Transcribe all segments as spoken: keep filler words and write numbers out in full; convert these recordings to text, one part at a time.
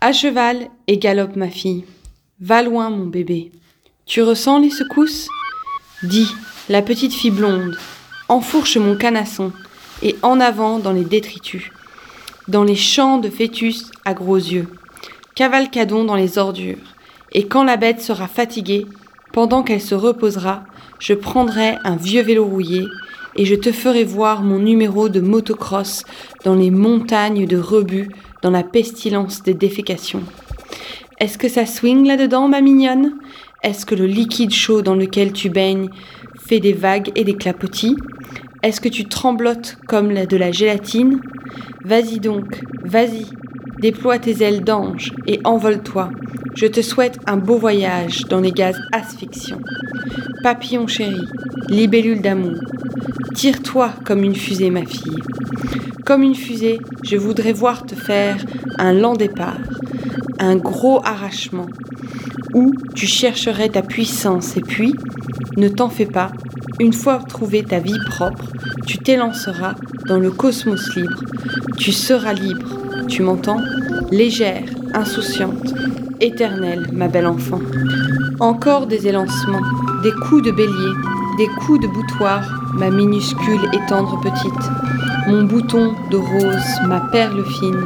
À cheval et galope ma fille. Va loin mon bébé. Tu ressens les secousses ? Dis, la petite fille blonde, enfourche mon canasson et en avant dans les détritus, dans les champs de fœtus à gros yeux. Cavalcadons dans les ordures, et quand la bête sera fatiguée, pendant qu'elle se reposera, je prendrai un vieux vélo rouillé et je te ferai voir mon numéro de motocross dans les montagnes de rebut, dans la pestilence des défécations. Est-ce que ça swing là-dedans, ma mignonne ? Est-ce que le liquide chaud dans lequel tu baignes fait des vagues et des clapotis ? Est-ce que tu tremblotes comme de la gélatine ? Vas-y donc, vas-y, déploie tes ailes d'ange et envole-toi. Je te souhaite un beau voyage dans les gaz asphyxiants. Papillon chéri, libellule d'amour, tire-toi comme une fusée, ma fille. Comme une fusée, je voudrais voir te faire un lent départ, un gros arrachement, où tu chercherais ta puissance et puis, ne t'en fais pas, une fois trouvé ta vie propre, tu t'élanceras dans le cosmos libre. Tu seras libre, tu m'entends ? Légère, insouciante, éternelle, ma belle enfant. Encore des élancements, des coups de bélier, des coups de boutoir, ma minuscule et tendre petite. Mon bouton de rose, ma perle fine.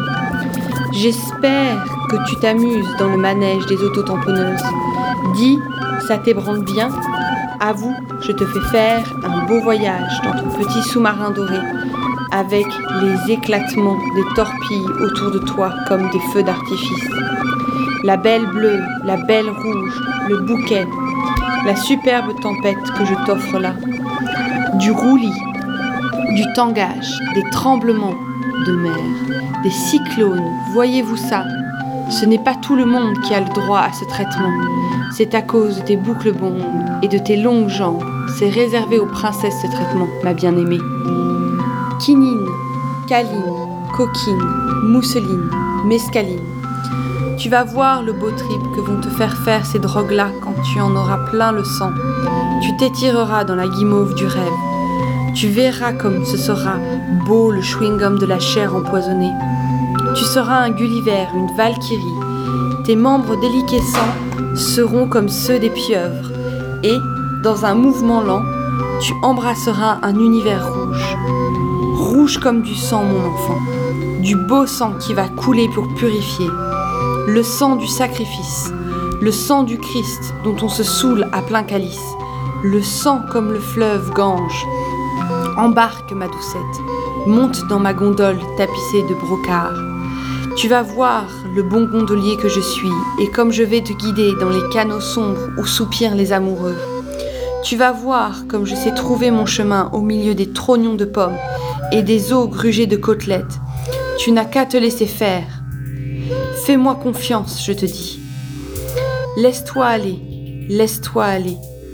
J'espère que tu t'amuses dans le manège des autotamponneuses. Dis, ça t'ébranle bien ? Avoue, je te fais faire un beau voyage dans ton petit sous-marin doré, avec les éclatements des torpilles autour de toi comme des feux d'artifice. La belle bleue, la belle rouge, le bouquet, la superbe tempête que je t'offre là. Du roulis, du tangage, des tremblements de mer, des cyclones, voyez-vous ça ? Ce n'est pas tout le monde qui a le droit à ce traitement. C'est à cause de tes boucles blondes et de tes longues jambes. C'est réservé aux princesses ce traitement, ma bien-aimée. Quinine, câline, coquine, mousseline, mescaline. Tu vas voir le beau trip que vont te faire faire ces drogues-là quand tu en auras plein le sang. Tu t'étireras dans la guimauve du rêve. Tu verras comme ce sera beau le chewing-gum de la chair empoisonnée. Tu seras un Gulliver, une Valkyrie. Tes membres déliquescents seront comme ceux des pieuvres. Et, dans un mouvement lent, tu embrasseras un univers rouge. Rouge comme du sang, mon enfant. Du beau sang qui va couler pour purifier. Le sang du sacrifice. Le sang du Christ dont on se saoule à plein calice. Le sang comme le fleuve Gange. Embarque, ma doucette. Monte dans ma gondole tapissée de brocart. Tu vas voir le bon gondolier que je suis et comme je vais te guider dans les canaux sombres où soupirent les amoureux. Tu vas voir comme je sais trouver mon chemin au milieu des trognons de pommes et des os grugés de côtelettes. Tu n'as qu'à te laisser faire. Fais-moi confiance, je te dis. Laisse-toi aller, laisse-toi aller.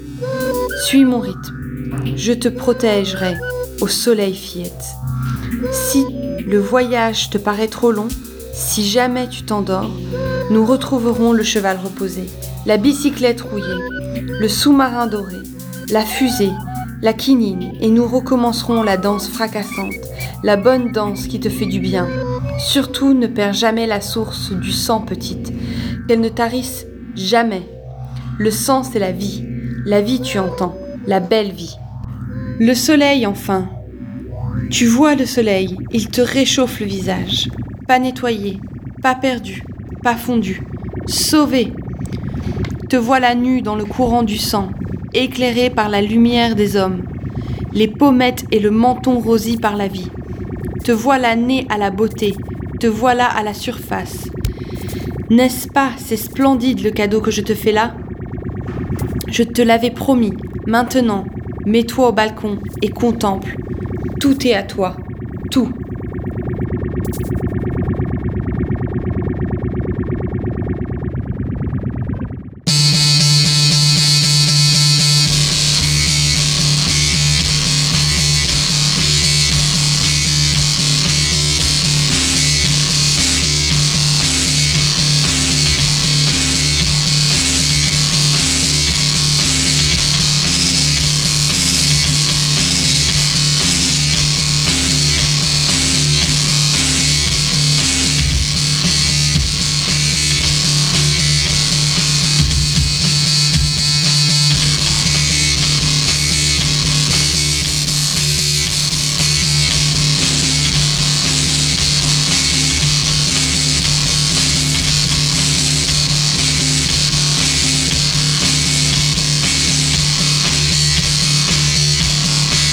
Suis mon rythme. Je te protégerai au soleil, fillette. Si le voyage te paraît trop long, si jamais tu t'endors, nous retrouverons le cheval reposé, la bicyclette rouillée, le sous-marin doré, la fusée, la quinine, et nous recommencerons la danse fracassante, la bonne danse qui te fait du bien. Surtout, ne perds jamais la source du sang, petite, qu'elle ne tarisse jamais. Le sang, c'est la vie. La vie, tu entends, la belle vie. Le soleil, enfin. Tu vois le soleil, il te réchauffe le visage. Pas nettoyé, pas perdu, pas fondu, sauvé. Te voilà nu dans le courant du sang, éclairé par la lumière des hommes, les pommettes et le menton rosis par la vie. Te voilà né à la beauté, te voilà à la surface. N'est-ce pas, c'est splendide le cadeau que je te fais là ? Je te l'avais promis, maintenant, mets-toi au balcon et contemple. Tout est à toi, tout.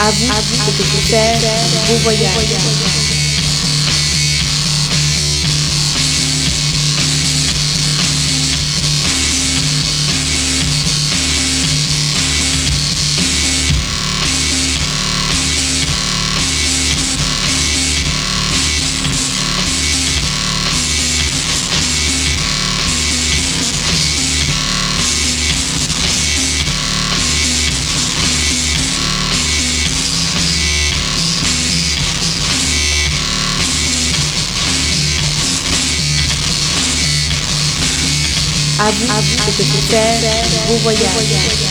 À vous, à vous de faire vos voyages. À vous, à vous de faire vos voyages.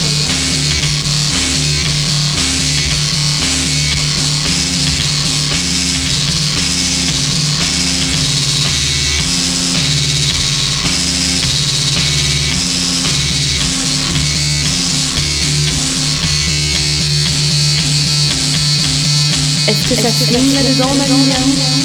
Est-ce que ça swing là-dedans, ma mignonne?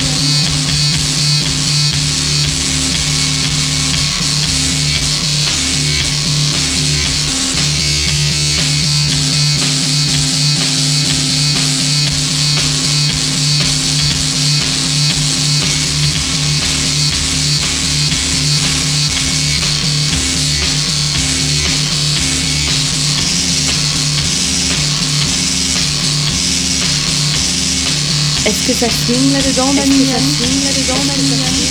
Est-ce que ça swing là-dedans, ma mignonne? Est-ce que ça swing là-dedans, ma mignonne?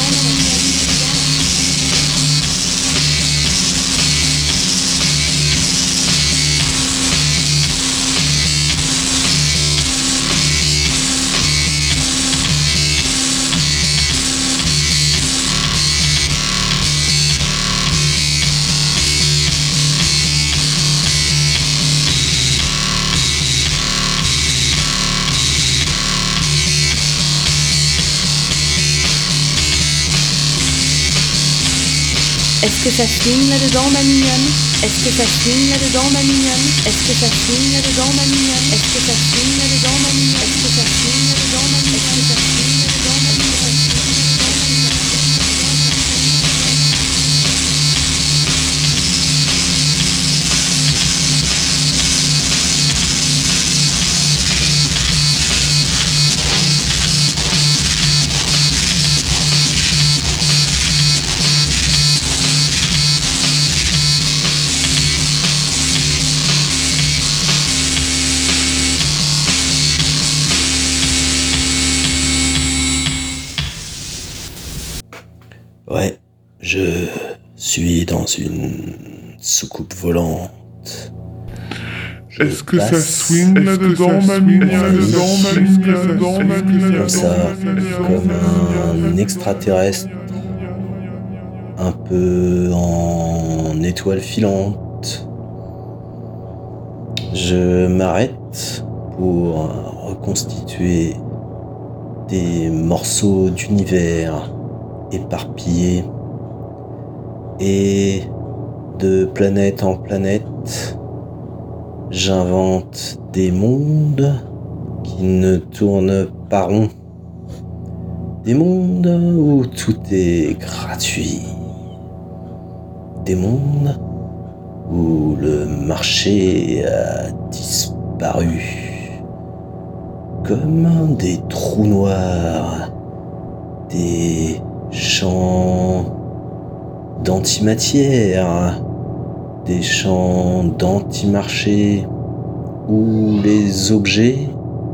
Est-ce que ça swing là-dedans, ma mignonne? Est-ce que ça swing là-dedans, ma mignonne? Est-ce que ça swing là-dedans, ma mignonne? Est-ce que ça swing là-dedans, ma mignonne? Est-ce que ça swing là-dedans, ma mignonne? Est-ce que ça swing là-dedans, ma mignonne? Ouais, je suis dans une soucoupe volante. Je Est-ce que ça passe swing là-dedans, ma mignonne? Là-dedans, ma mignonne? Là-dedans, ma mignonne? comme ça, comme un extraterrestre, un peu en étoile filante. Je m'arrête pour reconstituer des morceaux d'univers éparpillés, et de planète en planète, j'invente des mondes qui ne tournent pas rond. Des mondes où tout est gratuit. Des mondes où le marché a disparu. Comme des trous noirs, des champs d'antimatière, des champs d'antimarché, où les objets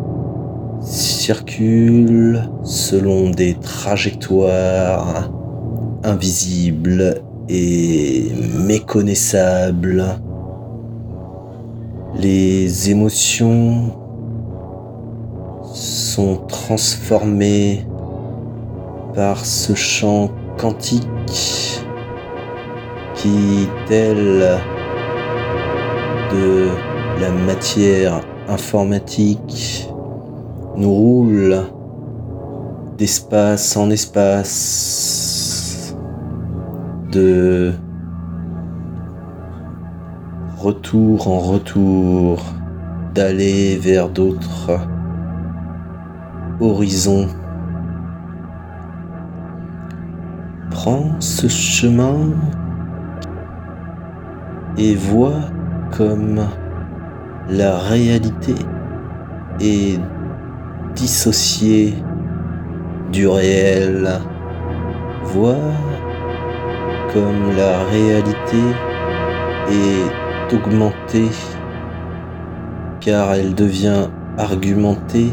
circulent selon des trajectoires invisibles et méconnaissables. Les émotions sont transformées par ce champ quantique qui, tel de la matière informatique, nous roule d'espace en espace, de retour en retour, d'aller vers d'autres horizons. Prends ce chemin et vois comme la réalité est dissocié du réel. Vois comme la réalité est augmentée car elle devient argumentée,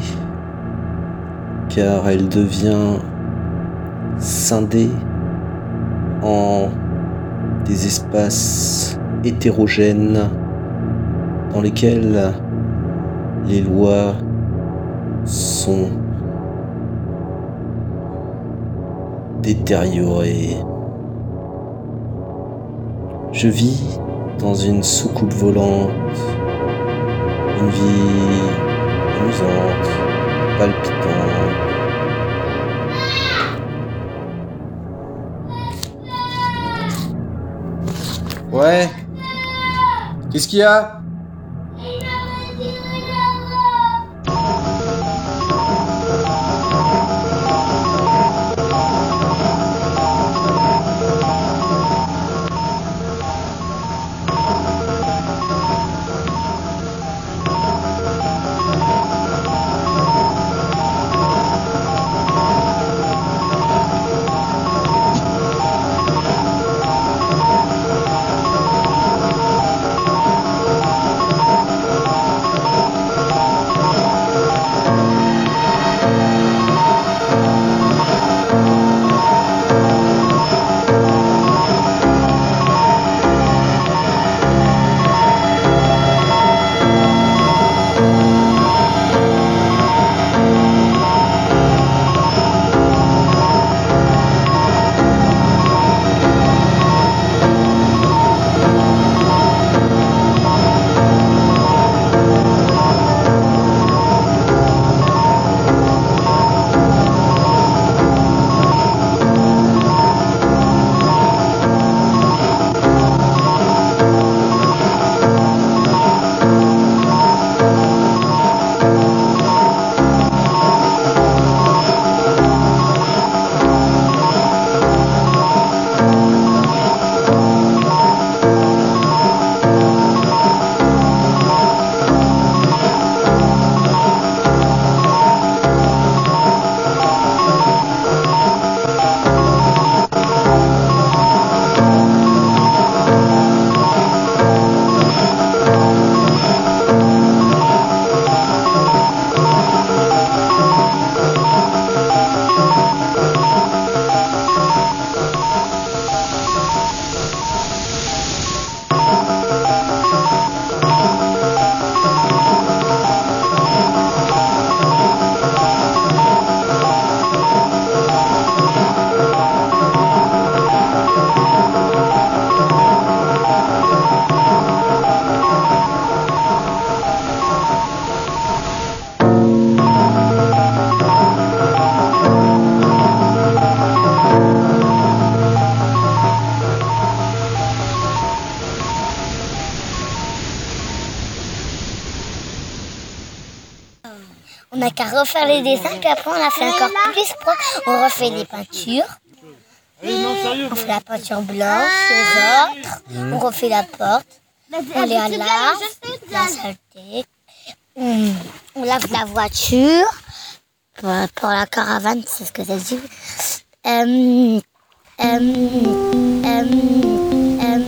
car elle devient scindée en des espaces hétérogènes dans lesquels les lois sont détériorées. Je vis dans une soucoupe volante, une vie amusante, palpitante. Ouais. Qu'est-ce qu'il y a ? On n'a qu'à refaire les dessins, puis après on a fait encore plus propre. On refait des peintures. On fait la peinture blanche, les autres. On refait la porte. On les lave, la saleté. On, on lave la voiture. Pour, pour la caravane, c'est ce que ça dit. Euh, euh, euh, euh,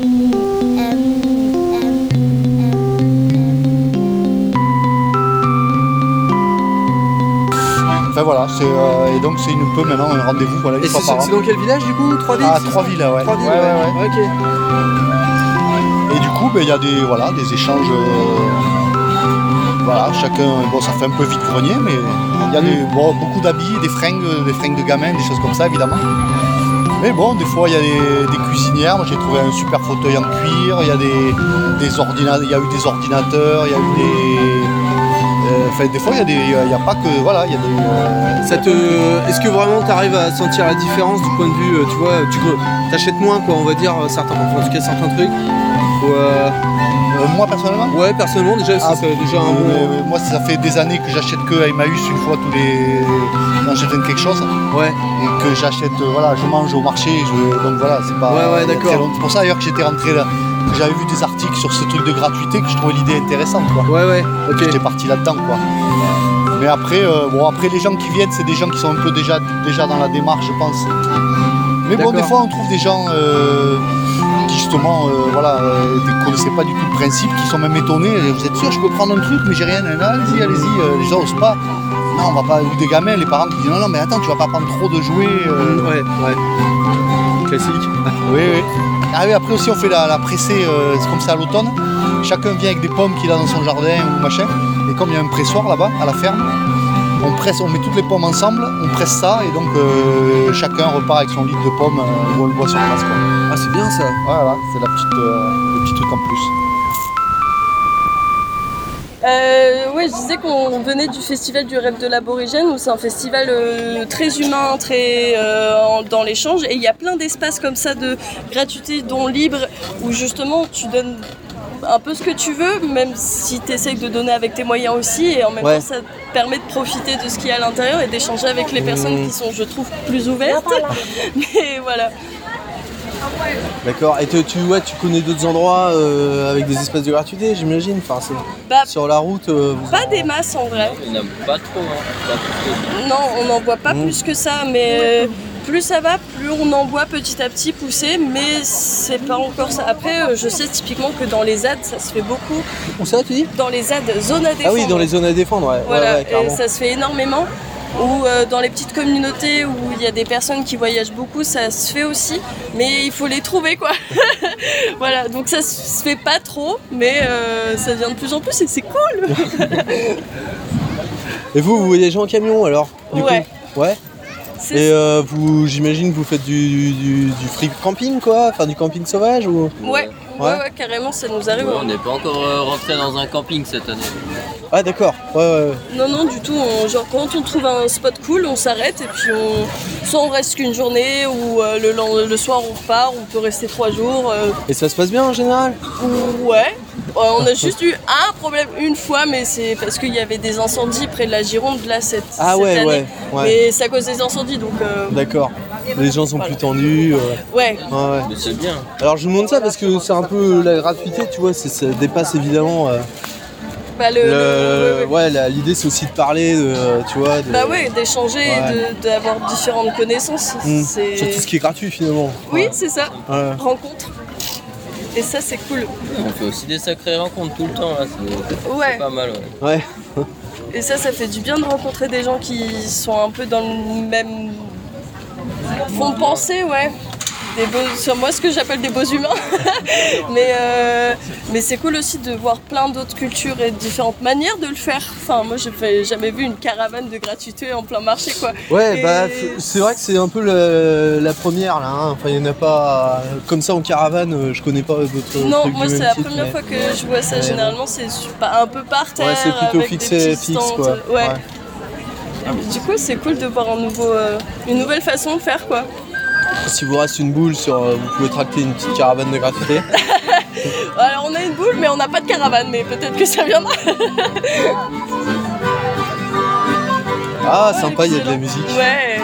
Enfin voilà, c'est, euh, et donc c'est une peu maintenant un rendez-vous voilà, une Et fois c'est, par an. c'est dans quel village du coup? Trois villes? Ah, Trois-Villes, ouais. Trois villes, ouais, ouais, ouais. ouais. Ok. Et du coup, il ben, y a des, voilà, des échanges. Euh, voilà, chacun, bon, ça fait un peu vide-grenier, mais il y a des, bon, beaucoup d'habits, des fringues, des fringues de gamins, des choses comme ça, évidemment. Mais bon, des fois, il y a des, des cuisinières. Moi, j'ai trouvé un super fauteuil en cuir. Il y a des, des ordinateurs, il y a eu des ordinateurs, il y a eu des. Enfin, euh, des fois, il y a des, il y a pas que, voilà, il y a des. Euh... Ça te, est-ce que vraiment tu arrives à sentir la différence du point de vue, tu vois, tu t'achètes moins, quoi, on va dire, certains, en tout cas certains trucs. Ou euh... Euh, moi personnellement Ouais, personnellement, déjà, ah, c'est déjà un bon. Euh, moi, ça fait des années que j'achète que à Emmaüs une fois tous les. Quand j'ai besoin de quelque chose. Ouais. Et que j'achète, euh, voilà, je mange au marché, je... donc voilà, c'est pas. Ouais, ouais, d'accord. C'est pour ça d'ailleurs que j'étais rentré là, j'avais vu des articles sur ce truc de gratuité que je trouvais l'idée intéressante, quoi. Ouais, ouais, ok. J'étais parti là-dedans, quoi. Mais après, euh, bon, après les gens qui viennent, c'est des gens qui sont un peu déjà, déjà dans la démarche, je pense. Mais bon, D'accord. des fois, on trouve des gens euh, qui justement, euh, voilà, euh, ne connaissaient pas du tout le principe, qui sont même étonnés. Vous êtes sûr, je peux prendre un truc, mais j'ai rien. Non, allez-y, allez-y. Euh, les gens n'osent pas. Non, on va pas. Ou des gamins, les parents qui disent non, non, mais attends, tu vas pas prendre trop de jouets. euh. Ouais, ouais. Classique. Oui, oui. Ah oui, après aussi, on fait la, la pressée, euh, c'est comme ça à l'automne. Chacun vient avec des pommes qu'il a dans son jardin ou machin. Et comme il y a un pressoir là-bas, à la ferme, on presse, on met toutes les pommes ensemble, on presse ça, et donc euh, chacun repart avec son litre de pommes, euh, où on le voit sur place, quoi. Ah, c'est bien ça. Voilà, c'est la petite, euh, le petit truc en plus. Euh, ouais, je disais qu'on venait du festival du rêve de l'aborigène, où c'est un festival euh, très humain, très euh, en- dans l'échange, et il y a plein d'espaces comme ça de gratuité, dont libre, où justement tu donnes un peu ce que tu veux, même si tu essayes de donner avec tes moyens aussi, et en même Ouais. temps ça te permet de profiter de ce qu'il y a à l'intérieur et d'échanger avec les personnes qui sont, je trouve, plus ouvertes. Mais voilà. D'accord. Et tu, tu, ouais, tu connais d'autres endroits euh, avec des espaces de gratuité, j'imagine. Enfin, c'est- Bah, sur la route. euh, vous- pas des masses en vrai. Il n'y en a pas trop, hein. Pas plus que- Non, on n'en voit pas Mmh. plus que ça, mais euh, plus ça va, plus on en voit petit à petit pousser, mais c'est pas encore ça. Après, euh, je sais typiquement que dans les Z A D, ça se fait beaucoup. Où ça, tu dis? Dans les Z A D, zones à défendre. Ah oui, dans les zones à défendre, ouais. Voilà, ouais, ouais, et carrément. ça se fait énormément. Ou euh, dans les petites communautés où il y a des personnes qui voyagent beaucoup, ça se fait aussi, mais il faut les trouver, quoi. Voilà, donc ça se fait pas trop, mais euh, ça devient de plus en plus et c'est cool. Et vous, vous voyagez en camion alors du Ouais. coup Ouais. C'est Et euh, vous, j'imagine, vous faites du, du, du free camping, quoi? Enfin, du camping sauvage ou? Ouais, ouais, Ouais. ouais, carrément, ça nous arrive. Ouais, on n'est pas encore euh, rentré dans un camping cette année. Ah, d'accord. Ouais, ouais, ouais. Non, non, du tout. On- genre, quand on trouve un spot cool, on s'arrête et puis on, soit on reste qu'une journée ou euh, le, len- le soir on repart, on peut rester trois jours. euh, Et ça se passe bien en général? ou- ouais. Ouais, on a juste eu un problème une fois, mais c'est parce qu'il y avait des incendies près de la Gironde là cette, Ah cette ouais, année. ouais, ouais. Mais c'est à cause des incendies, donc euh, D'accord. Les gens sont Voilà. plus tendus. euh, ouais. ouais, ouais. Mais c'est bien. Alors je vous demande ça parce que c'est un peu la gratuité, tu vois, c'est- ça dépasse évidemment. euh, Bah, le, le- le- ouais, ouais. ouais, la- l'idée c'est aussi de parler, de, tu vois. De, Bah ouais, d'échanger, Ouais. et de- d'avoir différentes connaissances. Hmm. C'est... Sur tout ce qui est gratuit finalement. Oui, Ouais. c'est ça. Ouais. Rencontre. Et ça, c'est cool. On fait aussi des sacrées rencontres tout le temps là. C'est Ouais. c'est pas mal. Ouais. Ouais. Et ça, ça fait du bien de rencontrer des gens qui sont un peu dans le même fond de pensée, ouais. Des beaux, sur moi, ce que j'appelle des beaux humains. mais euh, mais c'est cool aussi de voir plein d'autres cultures et différentes manières de le faire. Enfin, moi, j'ai jamais vu une caravane de gratuité en plein marché, quoi. Ouais, Et bah f- c'est vrai que c'est un peu la, la première là. Hein. Enfin, il n'y en a pas comme ça en caravane. euh, Je connais pas d'autres. Non, trucs moi, du c'est même la type, première mais- fois que je vois ça. Ouais. Généralement, c'est sur- pas- un peu par terre. Ouais, c'est plutôt avec fixé, des petits fixe stands. quoi. Ouais. Du coup, c'est cool de voir un nouveau, euh, une nouvelle façon de faire, quoi. Si vous reste une boule sur, euh, vous pouvez tracter une petite caravane de gratuité. Alors on a une boule mais on n'a pas de caravane, mais peut-être que ça viendra. Ah, sympa, il y a de la musique. Ouais.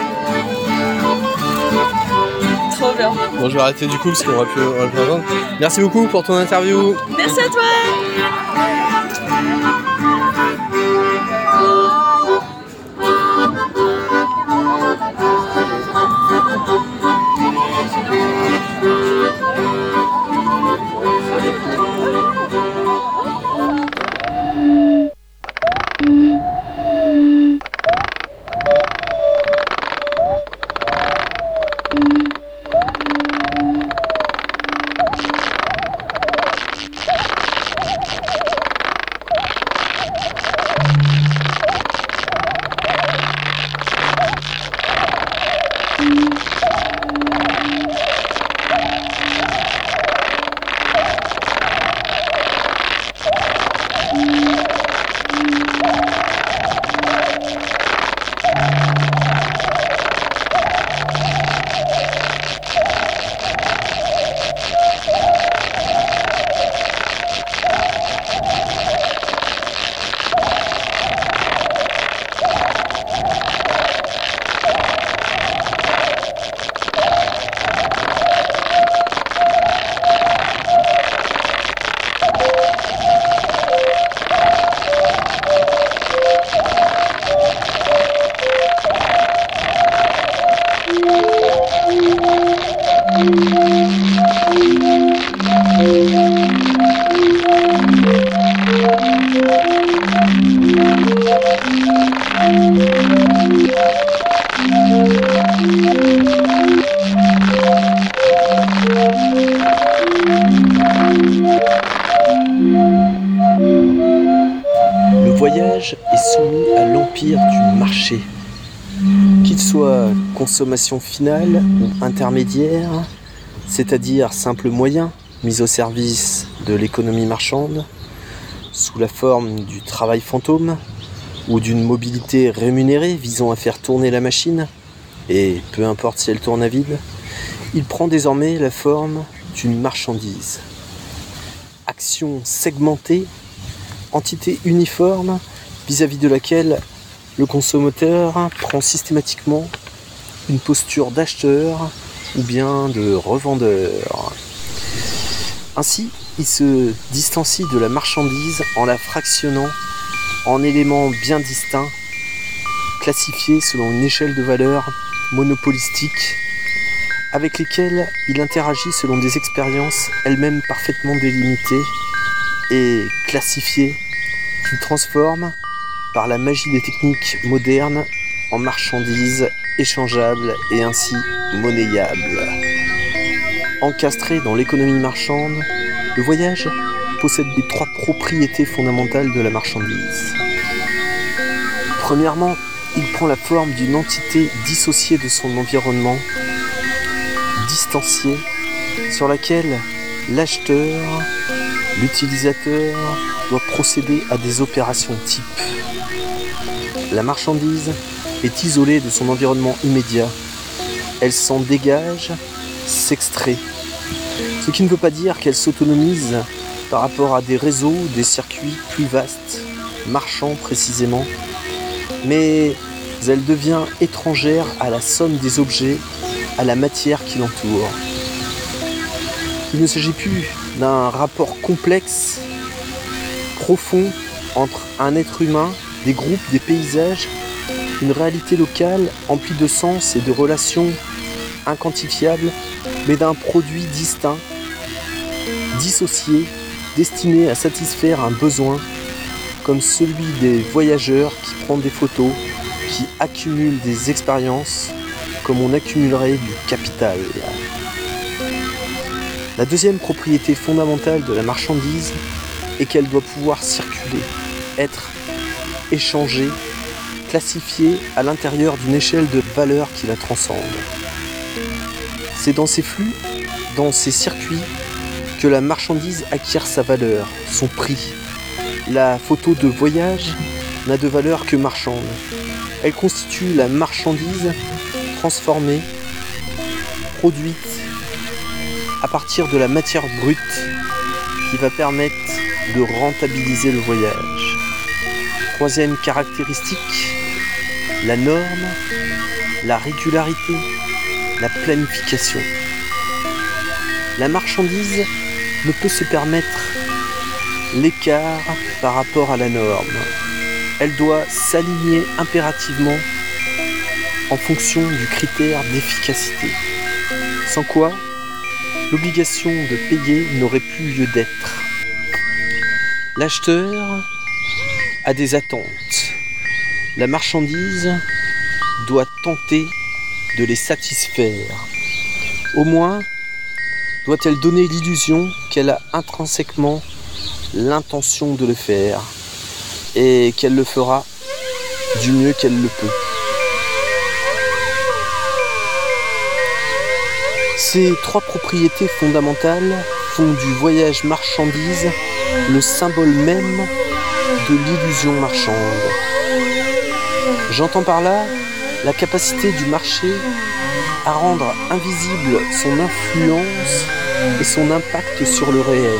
Trop bien. Bon, je vais arrêter du coup parce qu'on aurait pu, on aurait pu entendre. Merci beaucoup pour ton interview. Merci à toi. Le voyage est soumis à l'empire du marché. Qu'il soit consommation finale ou intermédiaire, c'est-à-dire simple moyen mis au service de l'économie marchande, sous la forme du travail fantôme ou d'une mobilité rémunérée visant à faire tourner la machine, et peu importe si elle tourne à vide, il prend désormais la forme d'une marchandise. Action segmentée, entité uniforme vis-à-vis de laquelle le consommateur prend systématiquement une posture d'acheteur ou bien de revendeur. Ainsi, il se distancie de la marchandise en la fractionnant en éléments bien distincts, classifiés selon une échelle de valeurs monopolistique, avec lesquelles il interagit selon des expériences elles-mêmes parfaitement délimitées et classifiées, qu'il transforme par la magie des techniques modernes en marchandises échangeables et ainsi monnayables. Encastré dans l'économie marchande, le voyage possède les trois propriétés fondamentales de la marchandise. Premièrement, il prend la forme d'une entité dissociée de son environnement, distanciée, sur laquelle l'acheteur, l'utilisateur, doit procéder à des opérations type. La marchandise est isolée de son environnement immédiat. Elle s'en dégage, s'extrait. Ce qui ne veut pas dire qu'elle s'autonomise par rapport à des réseaux, des circuits plus vastes, marchands précisément, mais elle devient étrangère à la somme des objets, à la matière qui l'entoure. Il ne s'agit plus d'un rapport complexe, profond, entre un être humain, des groupes, des paysages, une réalité locale emplie de sens et de relations inquantifiables, mais d'un produit distinct, dissocié, destiné à satisfaire un besoin, comme celui des voyageurs qui prennent des photos, qui accumulent des expériences, comme on accumulerait du capital. La deuxième propriété fondamentale de la marchandise est qu'elle doit pouvoir circuler, être échangée, classifiée à l'intérieur d'une échelle de valeurs qui la transcende. C'est dans ces flux, dans ces circuits, que la marchandise acquiert sa valeur, son prix. La photo de voyage n'a de valeur que marchande. Elle constitue la marchandise transformée, produite à partir de la matière brute qui va permettre de rentabiliser le voyage. Troisième caractéristique, la norme, la régularité, la planification. La marchandise ne peut se permettre l'écart par rapport à la norme. Elle doit s'aligner impérativement en fonction du critère d'efficacité. Sans quoi, l'obligation de payer n'aurait plus lieu d'être. L'acheteur a des attentes. La marchandise doit tenter de les satisfaire. Au moins, doit-elle donner l'illusion qu'elle a intrinsèquement l'intention de le faire et qu'elle le fera du mieux qu'elle le peut. Ces trois propriétés fondamentales font du voyage marchandise le symbole même de l'illusion marchande. J'entends par là la capacité du marché à rendre invisible son influence et son impact sur le réel.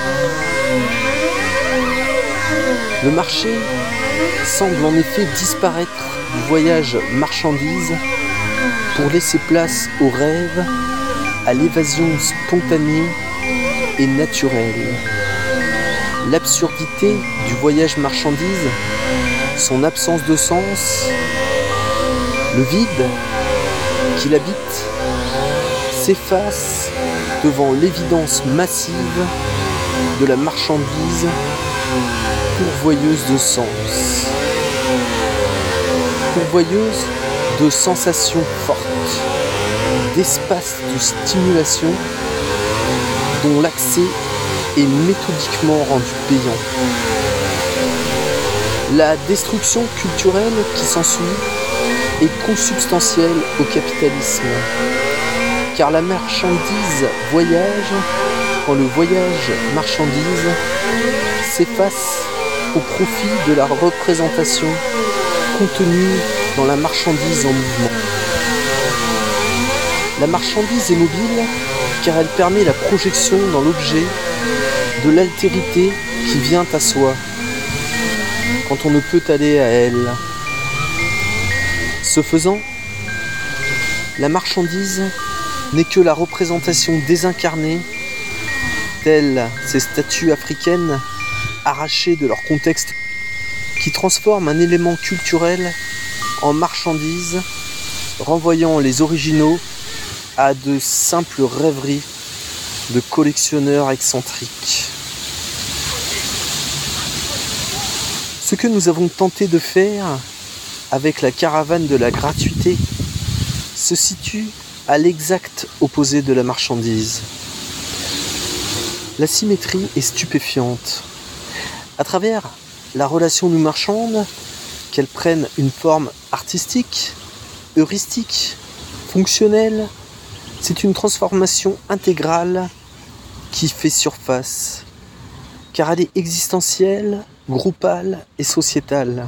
Le marché semble en effet disparaître du voyage marchandise pour laisser place au rêve, à l'évasion spontanée et naturelle. L'absurdité du voyage marchandise, son absence de sens, le vide qui l'habite, s'efface devant l'évidence massive de la marchandise pourvoyeuse de sens, pourvoyeuse de sensations fortes, d'espaces de stimulation dont l'accès est méthodiquement rendu payant. La destruction culturelle qui s'ensuit est consubstantielle au capitalisme, car la marchandise voyage quand le voyage marchandise s'efface au profit de la représentation contenue dans la marchandise en mouvement. La marchandise est mobile car elle permet la projection dans l'objet de l'altérité qui vient à soi quand on ne peut aller à elle. Ce faisant, la marchandise n'est que la représentation désincarnée, telles ces statues africaines arrachées de leur contexte, qui transforment un élément culturel en marchandise, renvoyant les originaux à de simples rêveries de collectionneurs excentriques. Ce que nous avons tenté de faire avec la caravane de la gratuité se situe à l'exact opposé de la marchandise. La symétrie est stupéfiante. À travers la relation nous marchande, qu'elle prenne une forme artistique, heuristique, fonctionnelle, c'est une transformation intégrale qui fait surface, car elle est existentielle, groupale et sociétale.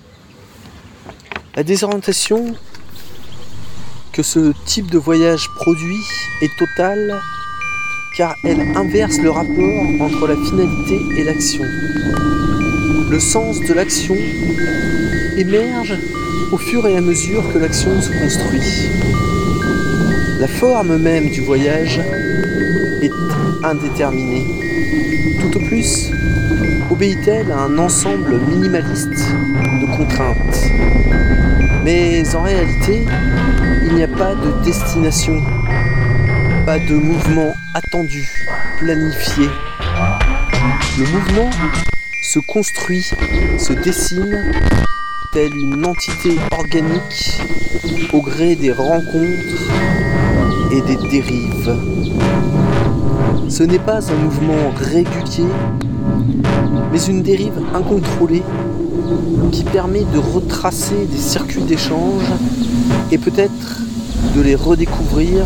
La désorientation que ce type de voyage produit est totale, car elle inverse le rapport entre la finalité et l'action. Le sens de l'action émerge au fur et à mesure que l'action se construit. La forme même du voyage est indéterminée. Tout au plus, obéit-elle à un ensemble minimaliste de contraintes. Mais en réalité, il n'y a pas de destination, pas de mouvement attendu, planifié. Le mouvement se construit, se dessine, telle une entité organique au gré des rencontres et des dérives. Ce n'est pas un mouvement régulier, mais une dérive incontrôlée qui permet de retracer des circuits d'échange et peut-être de les redécouvrir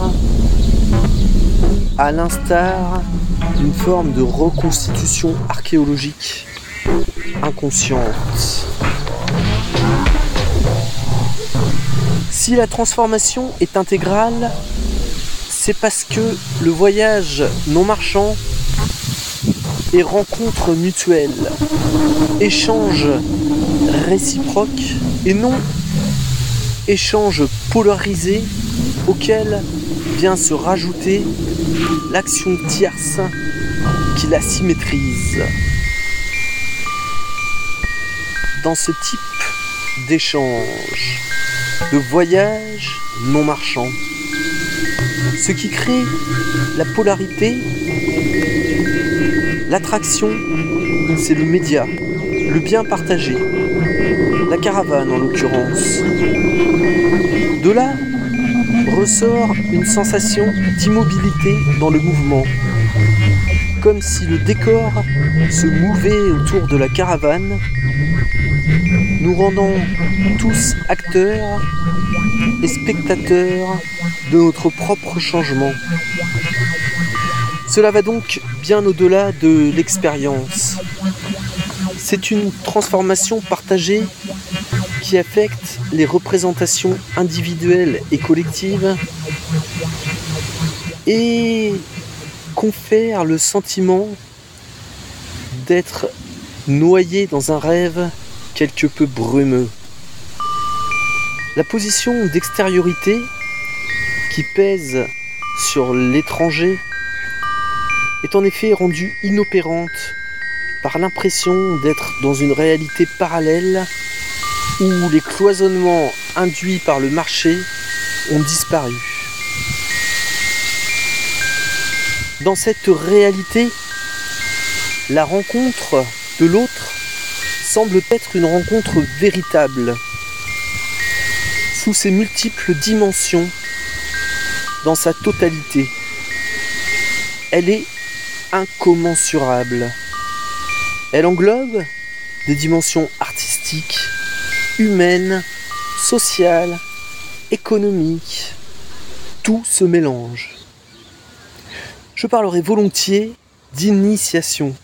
à l'instar d'une forme de reconstitution archéologique inconsciente. Si la transformation est intégrale, c'est parce que le voyage non marchand est rencontre mutuelle, échange réciproque et non échange polarisé auquel vient se rajouter l'action tierce qui la symétrise. Dans ce type d'échange, de voyage non marchand, ce qui crée la polarité, l'attraction, c'est le média, le bien partagé, la caravane en l'occurrence. De là ressort une sensation d'immobilité dans le mouvement, comme si le décor se mouvait autour de la caravane, nous rendant tous acteurs et spectateurs de notre propre changement. Cela va donc bien au-delà de l'expérience. C'est une transformation partagée qui affecte les représentations individuelles et collectives et confère le sentiment d'être noyé dans un rêve quelque peu brumeux. La position d'extériorité qui pèse sur l'étranger est en effet rendue inopérante par l'impression d'être dans une réalité parallèle où les cloisonnements induits par le marché ont disparu. Dans cette réalité, la rencontre de l'autre semble être une rencontre véritable, sous ses multiples dimensions, dans sa totalité. Elle est incommensurable. Elle englobe des dimensions artistiques, humaines, sociales, économiques. Tout se mélange. Je parlerai volontiers d'initiation.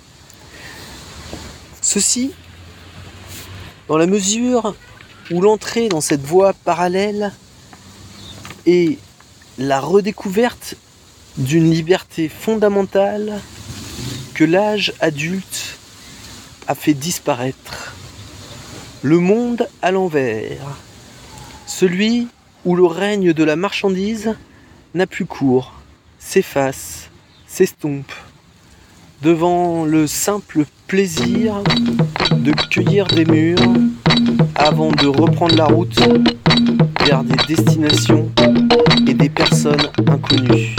Ceci, dans la mesure où l'entrée dans cette voie parallèle est la redécouverte d'une liberté fondamentale que l'âge adulte a fait disparaître. Le monde à l'envers, celui où le règne de la marchandise n'a plus cours, s'efface, s'estompe, devant le simple plaisir de cueillir des mûres avant de reprendre la route vers des destinations et des personnes inconnues.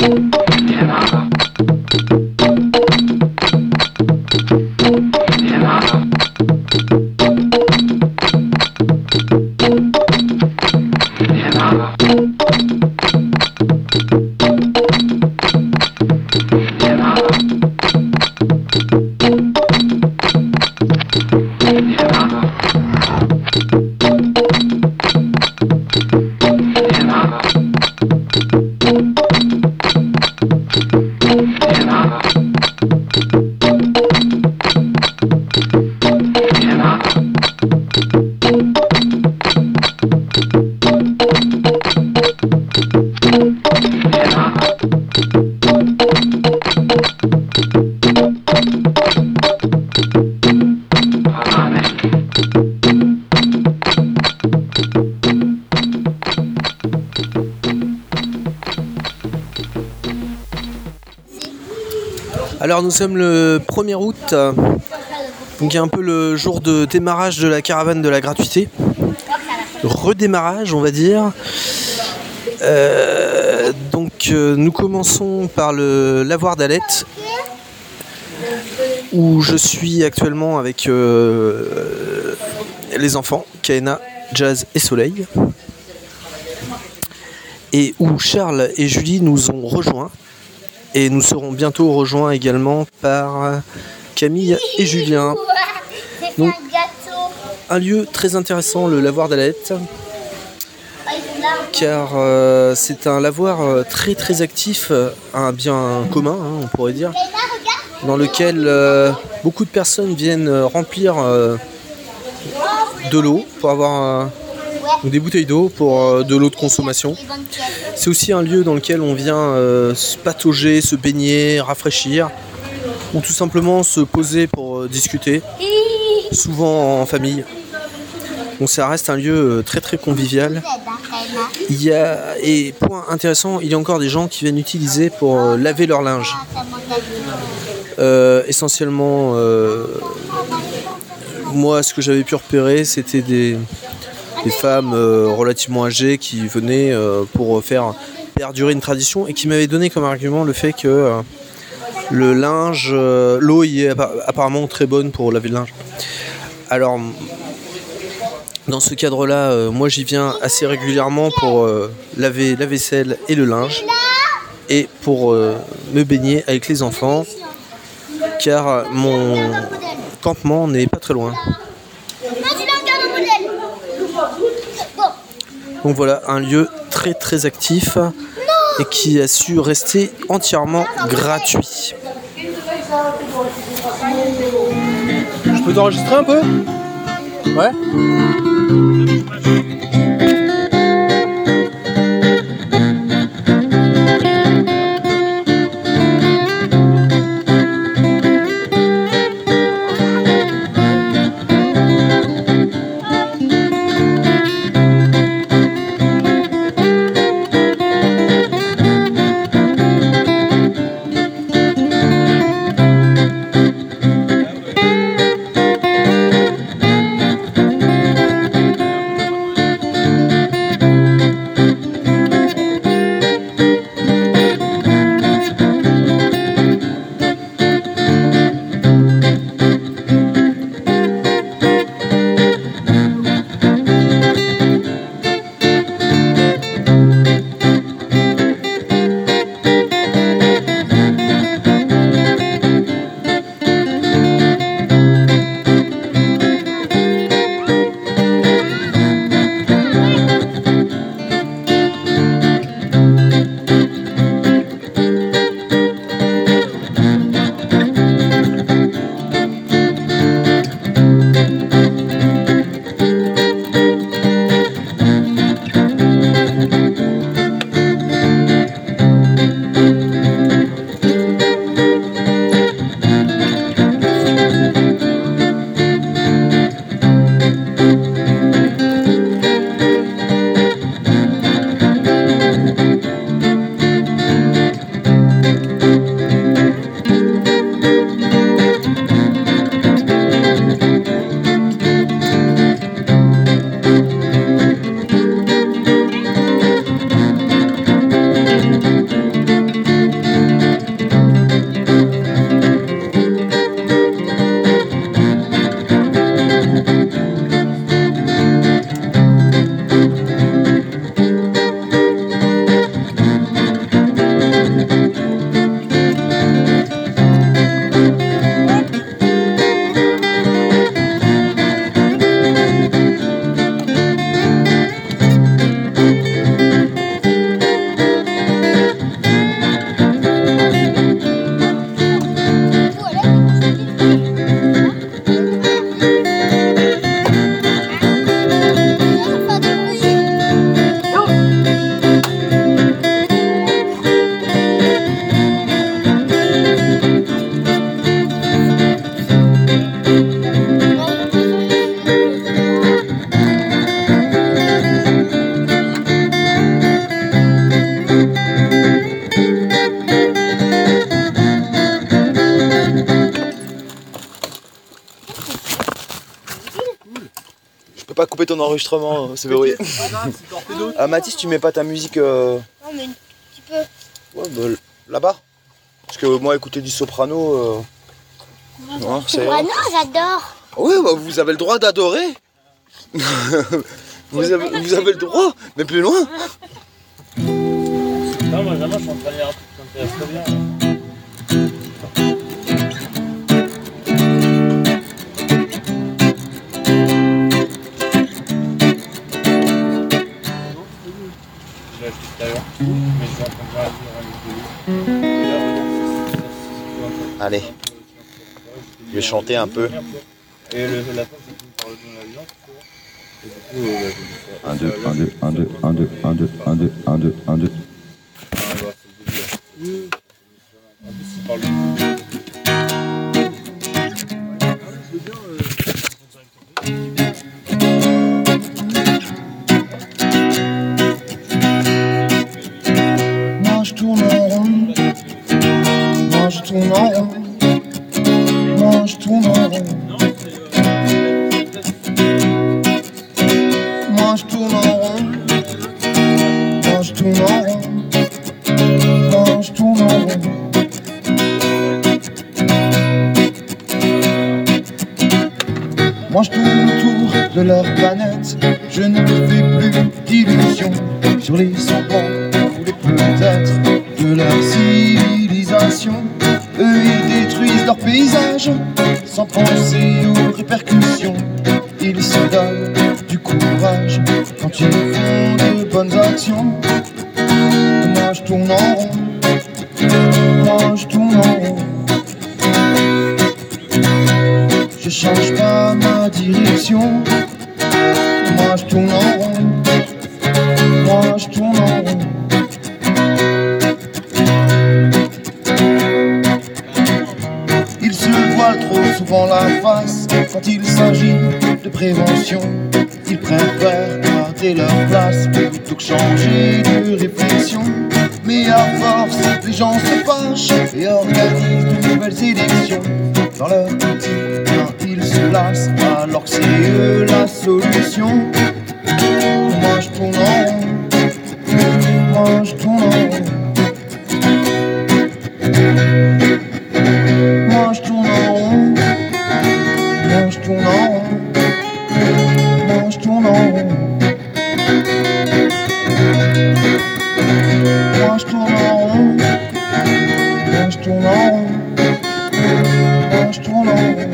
Alors nous sommes le premier août, donc il y a un peu le jour de démarrage de la caravane de la gratuité. Redémarrage on va dire. Euh, donc euh, nous commençons par le lavoir d'Alette, où je suis actuellement avec euh, les enfants, Kaena, Jazz et Soleil. Et où Charles et Julie nous ont rejoints. Et nous serons bientôt rejoints également par Camille et Julien. Donc, un lieu très intéressant, le lavoir d'Alette, car euh, c'est un lavoir euh, très très actif, un bien commun, hein, on pourrait dire, dans lequel euh, beaucoup de personnes viennent remplir euh, de l'eau pour avoir euh, donc des bouteilles d'eau pour euh, de l'eau de consommation. C'est aussi un lieu dans lequel on vient euh, se patauger, se baigner, rafraîchir, ou tout simplement se poser pour euh, discuter, souvent en famille. Donc ça reste un lieu euh, très très convivial. Il y a, et point intéressant, il y a encore des gens qui viennent l'utiliser pour euh, laver leur linge. Euh, essentiellement, euh, moi ce que j'avais pu repérer, c'était des... des femmes euh, relativement âgées qui venaient euh, pour faire perdurer une tradition et qui m'avaient donné comme argument le fait que euh, le linge, euh, l'eau y est apparemment très bonne pour laver le linge. Alors, dans ce cadre-là, euh, moi j'y viens assez régulièrement pour euh, laver la vaisselle et le linge et pour euh, me baigner avec les enfants, car mon campement n'est pas très loin. Donc voilà, un lieu très très actif et qui a su rester entièrement gratuit. Je peux t'enregistrer un peu ? Ouais. peux pas couper ton enregistrement, c'est verrouillé. Ah Mathis, tu mets pas ta musique euh... Non, mais un petit peu. ouais, bah, là-bas. Parce que moi, écouter du soprano... Euh... Non, c'est... Ah non, j'adore. Oui, bah, vous avez le droit d'adorer. vous, avez, vous avez le droit, mais plus loin. Non, moi, jamais, je suis en train de lire un truc qui m'intéresse très bien. Je l'ai acheté tout à l'heure, mais je suis en train de lire un livre. Allez, je vais chanter un peu. Et le, la fin, c'est fini par le don de la viande. Et du coup, euh, bah, un, deux, un, deux, un, deux, un, deux, un, deux, un, deux, un, deux, un, deux. Ah, bah, c'est le début. En plus, il parle de... Moi je tourne en rond, moi je tourne en rond, moi je tourne en rond. Moi je tourne en rond, moi je tourne en rond, moi je tourne en rond. Moi je tourne autour de leur planète, je ne me fais plus d'illusions sur les serpents ou les peut-être de leur civilisation. Eux ils détruisent leur paysage sans penser aux répercussions. Ils se donnent du courage quand ils font de bonnes actions. Moi je tourne en rond, moi je tourne en rond. Je change pas ma direction. Moi je tourne en rond, moi je tourne en rond. Ils se voilent trop souvent la face quand il s'agit de prévention. Ils préfèrent garder leur place plutôt que changer de réflexion. Mais à force, les gens se fâchent et organisent de nouvelles élections. Dans leur petit bien, ils se lassent alors que c'est eux la solution. Moi je tourne en rond, moi je tourne en rond. Moi je tourne en rond, moi je tourne en rond, moi je tourne en rond. Moi je tourne en rond, moi je tourne en rond, moi je tourne en rond.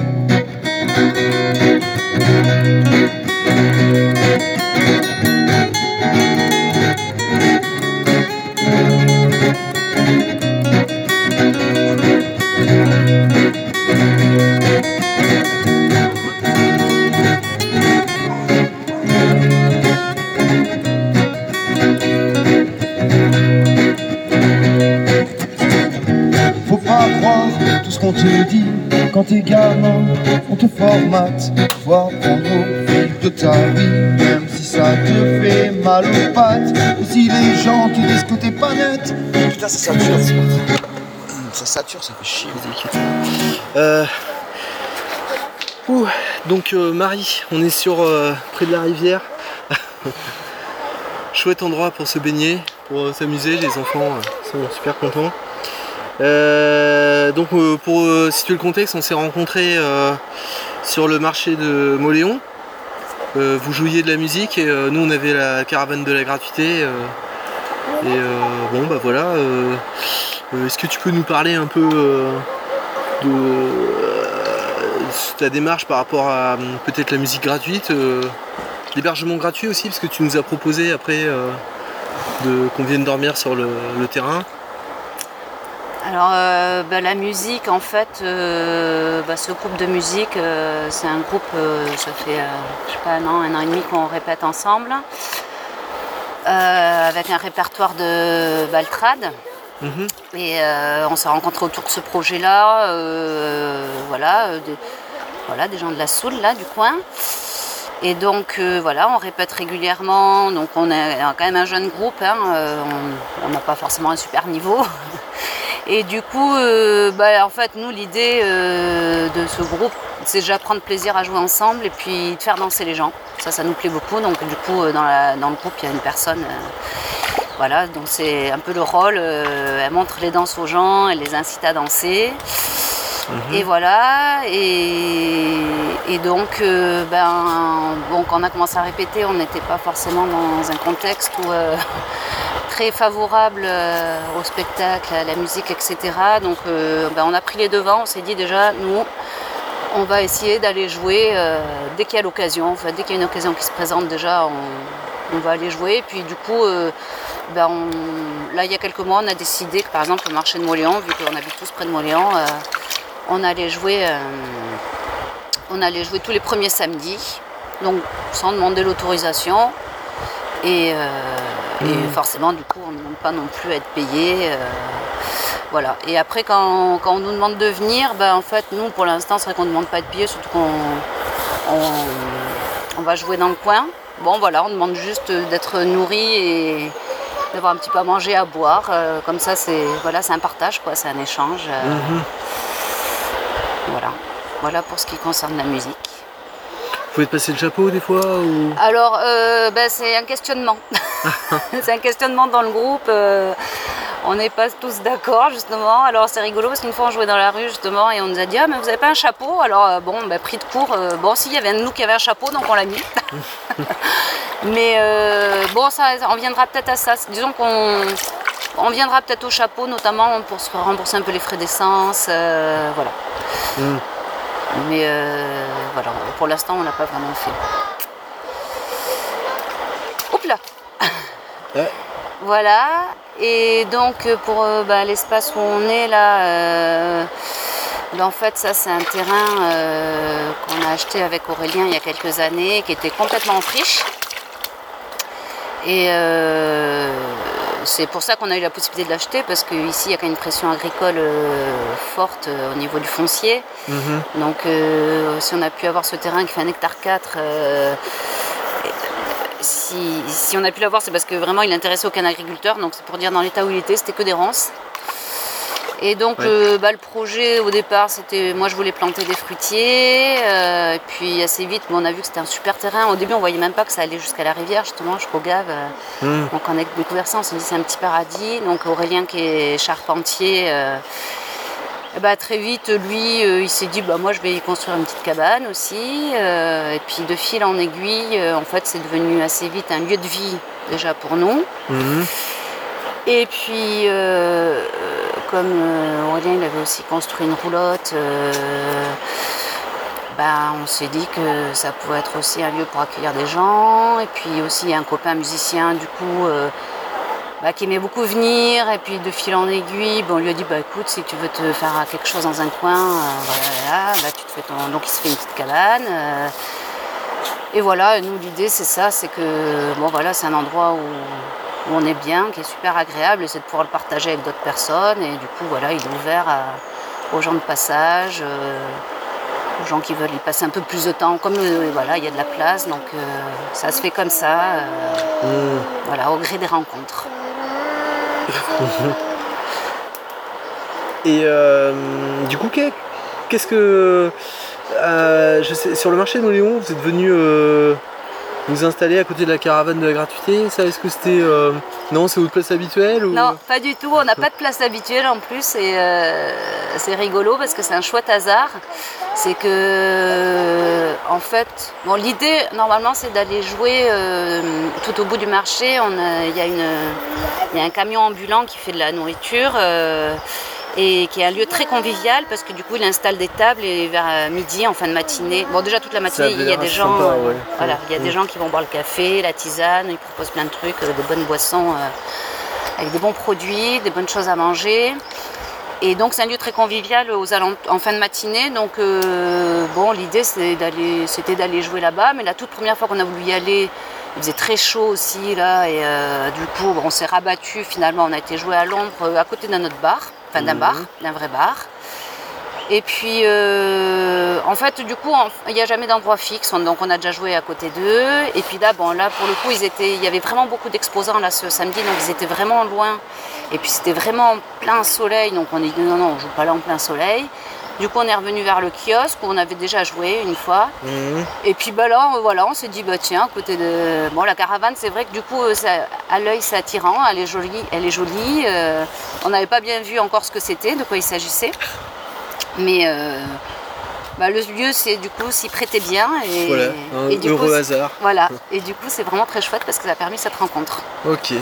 Faut pas croire tout ce qu'on te dit quand t'es gamin, on te formate. Faut apprendre au fil de ta vie, même si ça te fait mal aux pattes. Et si les gens te disent que t'es pas net, Putain, ça sature, ça sature, ça fait chier. Euh... Ouh, donc euh, Marie, on est sur euh, près de la rivière. Chouette endroit pour se baigner, pour euh, s'amuser, les enfants euh, sont super contents. Euh, donc euh, pour euh, situer le contexte, on s'est rencontrés euh, sur le marché de Mauléon. Euh, vous jouiez de la musique et euh, nous on avait la caravane de la gratuité. Euh, et euh, bon bah voilà. Euh, euh, est-ce que tu peux nous parler un peu euh, de euh, ta démarche par rapport à euh, peut-être la musique gratuite, euh, l'hébergement gratuit aussi, parce que tu nous as proposé après euh, de, qu'on vienne dormir sur le, le terrain. Alors euh, bah, la musique en fait, euh, bah, ce groupe de musique, euh, c'est un groupe, euh, ça fait euh, je sais pas un an, un an et demi qu'on répète ensemble, euh, avec un répertoire de baltrade. Mmh. Et euh, on s'est rencontrés autour de ce projet-là, euh, voilà, euh, des, voilà, des gens de la Soule là, du coin. Et donc euh, voilà, on répète régulièrement, donc on est quand même un jeune groupe, hein, euh, on n'a pas forcément un super niveau. Et du coup, euh, bah, en fait, nous, l'idée euh, de ce groupe, c'est déjà prendre plaisir à jouer ensemble et puis de faire danser les gens. Ça, ça nous plaît beaucoup. Donc, du coup, dans, la, dans le groupe, il y a une personne. Euh, voilà, donc c'est un peu le rôle. Euh, elle montre les danses aux gens, elle les incite à danser. Mmh. Et voilà. Et, et donc, euh, ben, bon, quand on a commencé à répéter, on n'était pas forcément dans un contexte où. Euh, très favorable euh, au spectacle, à la musique, et cetera. Donc euh, ben, on a pris les devants, on s'est dit déjà, nous, on va essayer d'aller jouer euh, dès qu'il y a l'occasion. Enfin, dès qu'il y a une occasion qui se présente, déjà, on, on va aller jouer. Et puis du coup, euh, ben, on, là, il y a quelques mois, on a décidé que, par exemple, le marché de Mauléon, vu qu'on habite tous près de Mauléon, euh, on allait jouer, euh, on allait jouer tous les premiers samedis, donc sans demander l'autorisation. Et, euh, mmh. et forcément, du coup, on ne demande pas non plus à être payé. Euh, voilà. Et après, quand, quand on nous demande de venir, ben, en fait, nous, pour l'instant, c'est vrai qu'on ne demande pas à être payé, surtout qu'on on, on va jouer dans le coin. Bon, voilà, on demande juste d'être nourri et d'avoir un petit peu à manger, à boire. Euh, comme ça, c'est voilà, c'est un partage, quoi, c'est un échange. Euh, mmh. Voilà. Voilà pour ce qui concerne la musique. Vous pouvez te passer le chapeau des fois ou... Alors, euh, ben, c'est un questionnement. C'est un questionnement dans le groupe. Euh, on n'est pas tous d'accord, justement. Alors, c'est rigolo parce qu'une fois, on jouait dans la rue, justement, et on nous a dit « Ah, mais vous n'avez pas un chapeau ?» Alors, euh, bon, ben, pris de court. Euh, bon, si, il y avait un de nous qui avait un chapeau, donc on l'a mis. Mais euh, bon, ça, on viendra peut-être à ça. Disons qu'on on viendra peut-être au chapeau, notamment pour se rembourser un peu les frais d'essence. Euh, voilà. Mm. Mais euh, voilà, pour l'instant, on ne l'a pas vraiment fait. Oups là. Ouais. Voilà. Et donc, pour euh, bah, l'espace où on est là, euh, bah, en fait, ça, c'est un terrain euh, qu'on a acheté avec Aurélien il y a quelques années, qui était complètement en friche. Et euh, c'est pour ça qu'on a eu la possibilité de l'acheter, parce qu'ici, il y a quand même une pression agricole euh, forte euh, au niveau du foncier. Mmh. Donc, euh, si on a pu avoir ce terrain qui fait un hectare quatre, euh, si, si on a pu l'avoir, c'est parce que vraiment, il intéressait aucun agriculteur. Donc, c'est pour dire, dans l'état où il était, c'était que des ronces. Et donc, ouais. euh, bah, le projet, au départ, c'était... Moi, je voulais planter des fruitiers. Euh, et puis, assez vite, bon, on a vu que c'était un super terrain. Au début, on ne voyait même pas que ça allait jusqu'à la rivière, justement, jusqu'au Gave. Euh, mmh. Donc, on a découvert ça, on s'est dit, c'est un petit paradis. Donc, Aurélien, qui est charpentier, euh, bah, très vite, lui, euh, il s'est dit, bah, moi, je vais y construire une petite cabane aussi. Euh, et puis, de fil en aiguille, euh, en fait, c'est devenu assez vite un lieu de vie, déjà, pour nous. Mmh. Et puis, euh, comme euh, Aurélien il avait aussi construit une roulotte, euh, ben, on s'est dit que ça pouvait être aussi un lieu pour accueillir des gens. Et puis aussi, il y a un copain musicien, du coup, euh, bah, qui aimait beaucoup venir. Et puis, de fil en aiguille, ben, on lui a dit, bah, écoute, si tu veux te faire quelque chose dans un coin, euh, voilà, bah, tu te fais ton... Donc, il se fait une petite cabane. Euh, et voilà, nous, l'idée, c'est ça, c'est que, bon, voilà, c'est un endroit où... où on est bien, qui est super agréable, et c'est de pouvoir le partager avec d'autres personnes. Et du coup, voilà, il est ouvert à, aux gens de passage, euh, aux gens qui veulent y passer un peu plus de temps. Comme euh, voilà, il y a de la place, donc euh, ça se fait comme ça, euh, mmh. voilà, au gré des rencontres. Et euh, du coup, qu'est-ce que... Euh, je sais, sur le marché de Mauléon, vous êtes venu... Euh... Vous installer à côté de la caravane de la gratuité, ça, est-ce que c'était... Euh... Non, c'est votre place habituelle ou... Non, pas du tout, on n'a pas de place habituelle en plus, et euh, c'est rigolo parce que c'est un chouette hasard. C'est que, en fait, bon, l'idée, normalement, c'est d'aller jouer euh, tout au bout du marché. Il y, y a un camion ambulant qui fait de la nourriture, euh, et qui est un lieu très convivial parce que du coup il installe des tables et vers midi, en fin de matinée, bon déjà toute la matinée il y a des gens, sympa, ouais. voilà, il y a mmh. des gens qui vont boire le café, la tisane, ils proposent plein de trucs, des bonnes boissons euh, avec des bons produits, des bonnes choses à manger. Et donc c'est un lieu très convivial aux allant- en fin de matinée, donc euh, bon l'idée c'était d'aller, c'était d'aller jouer là-bas, mais la toute première fois qu'on a voulu y aller, il faisait très chaud aussi là, et euh, du coup bon, on s'est rabattu finalement, on a été jouer à l'ombre à côté d'un autre bar. Enfin, d'un bar, d'un vrai bar. Et puis, euh, en fait, du coup, il n'y a jamais d'endroit fixe, donc on a déjà joué à côté d'eux. Et puis là, bon, là, pour le coup, ils étaient, il y avait vraiment beaucoup d'exposants là ce samedi, donc ils étaient vraiment loin. Et puis c'était vraiment plein soleil, donc on a dit non, non, on joue pas là en plein soleil. Du coup, on est revenu vers le kiosque où on avait déjà joué une fois. Mmh. Et puis bah là, voilà, on s'est dit, bah tiens, à côté de... Bon, la caravane, c'est vrai que du coup, ça, à l'œil, c'est attirant, elle est jolie. Elle est jolie. Euh, on n'avait pas bien vu encore ce que c'était, de quoi il s'agissait. Mais euh, bah, le lieu, c'est, du coup, s'y prêtait bien. Et, voilà, un et du heureux coup, hasard. Voilà, et du coup, c'est vraiment très chouette parce que ça a permis cette rencontre. Ok.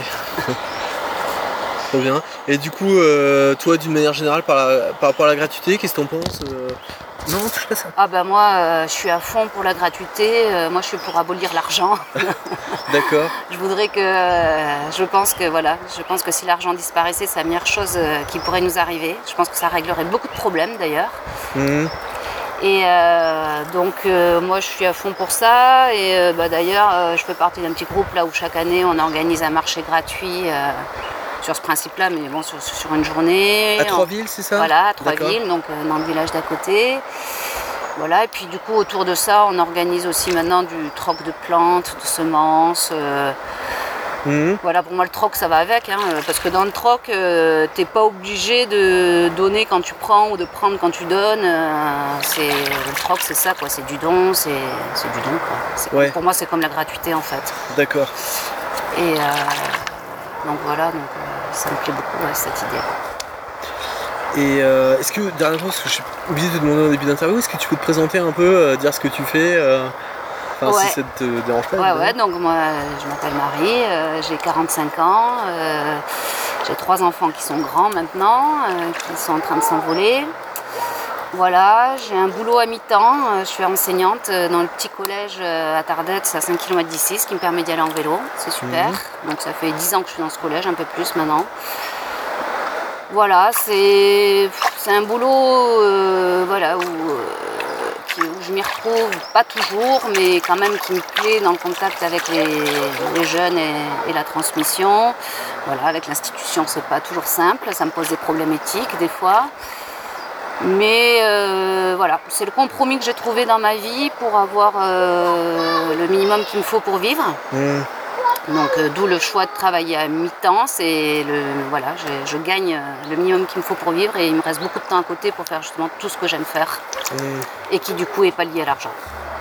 Trop bien. Et du coup, euh, toi, d'une manière générale, par, la, par rapport à la gratuité, qu'est-ce que t'en penses euh... Non, touche pas ça. Ah bah moi, euh, je suis à fond pour la gratuité. Euh, moi, je suis pour abolir l'argent. D'accord. Je voudrais que, euh, je pense que voilà, je pense que si l'argent disparaissait, c'est la meilleure chose euh, qui pourrait nous arriver. Je pense que ça réglerait beaucoup de problèmes d'ailleurs. Mmh. Et euh, donc euh, moi, je suis à fond pour ça. Et euh, bah, d'ailleurs, euh, je fais partie d'un petit groupe là où chaque année, on organise un marché gratuit. Euh, sur ce principe-là, mais bon, sur, sur une journée. À Trois-Villes, c'est ça? Voilà, à Trois-Villes, donc euh, dans le village d'à côté. Voilà, et puis du coup, autour de ça, on organise aussi maintenant du troc de plantes, de semences. Euh, mmh. Voilà, pour moi, le troc, ça va avec, hein, parce que dans le troc, euh, t'es pas obligé de donner quand tu prends ou de prendre quand tu donnes. Euh, c'est, le troc, c'est ça, quoi, c'est du don, c'est, c'est du don, quoi. C'est, ouais. Pour moi, c'est comme la gratuité, en fait. D'accord. Et... Euh, Donc voilà, donc, euh, ça me plaît beaucoup, ouais, cette idée. Et euh, est-ce que, dernière chose, parce que je suis obligé de te demander au début d'interview, est-ce que tu peux te présenter un peu, euh, dire ce que tu fais euh, Enfin, ouais. Si ça te dérange pas. Ouais, ouais, donc moi, je m'appelle Marie, euh, j'ai quarante-cinq ans, euh, j'ai trois enfants qui sont grands maintenant, euh, qui sont en train de s'envoler. Voilà, j'ai un boulot à mi-temps, je suis enseignante dans le petit collège à Tardette, c'est à cinq kilomètres d'ici, ce qui me permet d'y aller en vélo, c'est super. Mmh. Donc ça fait dix ans que je suis dans ce collège, un peu plus maintenant. Voilà, c'est, c'est un boulot euh, voilà, où, euh, qui, où je m'y retrouve, pas toujours, mais quand même qui me plaît dans le contact avec les, les jeunes et, et la transmission. Voilà, avec l'institution, c'est pas toujours simple, ça me pose des problèmes éthiques des fois. Mais euh, voilà, c'est le compromis que j'ai trouvé dans ma vie pour avoir euh, le minimum qu'il me faut pour vivre. Mmh. Donc euh, d'où le choix de travailler à mi-temps, c'est le voilà, je, je gagne le minimum qu'il me faut pour vivre et il me reste beaucoup de temps à côté pour faire justement tout ce que j'aime faire mmh. et qui du coup est pas lié à l'argent.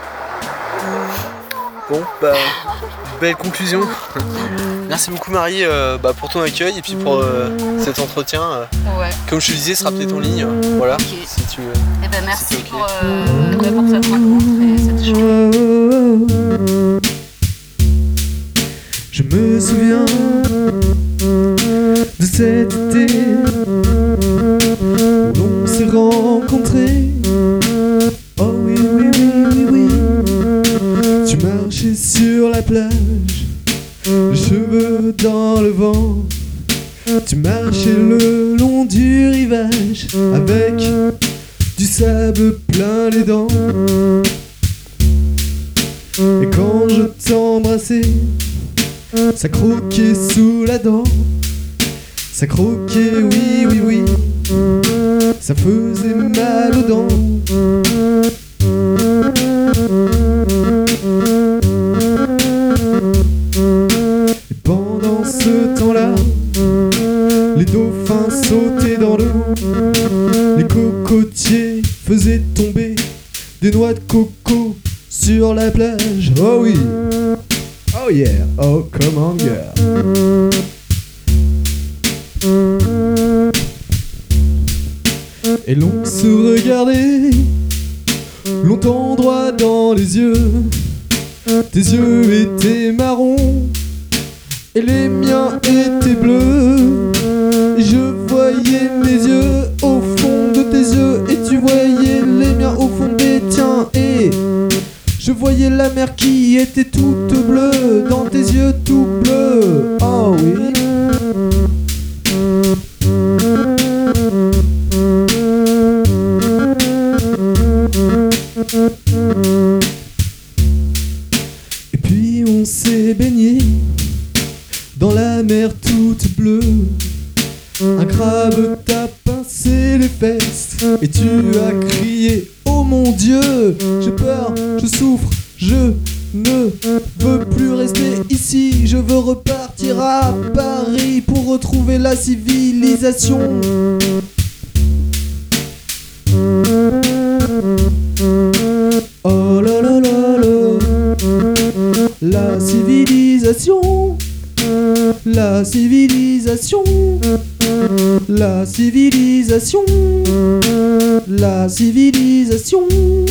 Bon, bah, belle conclusion. Merci beaucoup Marie euh, bah, pour ton accueil et puis pour euh, cet entretien. Euh, ouais. Comme je te disais, sera peut-être en ligne. Voilà. Okay. Si tu veux. Eh ben merci si okay. pour, euh, pour cette rencontre et cette chose. Je me souviens de cet été où l'on s'est rencontrés. Oh oui, oui, oui, oui, oui. Tu marchais sur la plage, les cheveux dans le vent. Tu marchais le long du rivage avec du sable plein les dents. Et quand je t'embrassais, ça croquait sous la dent. Ça croquait, oui, oui, oui. Ça faisait mal aux dents. Et pendant ce temps-là, les dauphins sautaient dans l'eau. Les cocotiers faisaient tomber des noix de coco sur la plage. Oh oui. Oh yeah, oh come on girl. Et l'on se regardait longtemps droit dans les yeux. Tes yeux étaient marrons et les miens étaient bleus. Et je voyais mes yeux au fond de tes yeux et tu voyais les miens au fond des tiens. Et je voyais la mer qui était toute bleue dans tes yeux tout bleus. Oh oui. Et puis on s'est baigné dans la mer toute bleue. Un crabe t'a pincé les fesses et tu as crié: oh mon Dieu, j'ai peur, je souffre, je ne veux plus rester ici, je veux repartir à Paris pour retrouver la civilisation. Oh là là là là, la civilisation, la civilisation, la civilisation, la civilisation.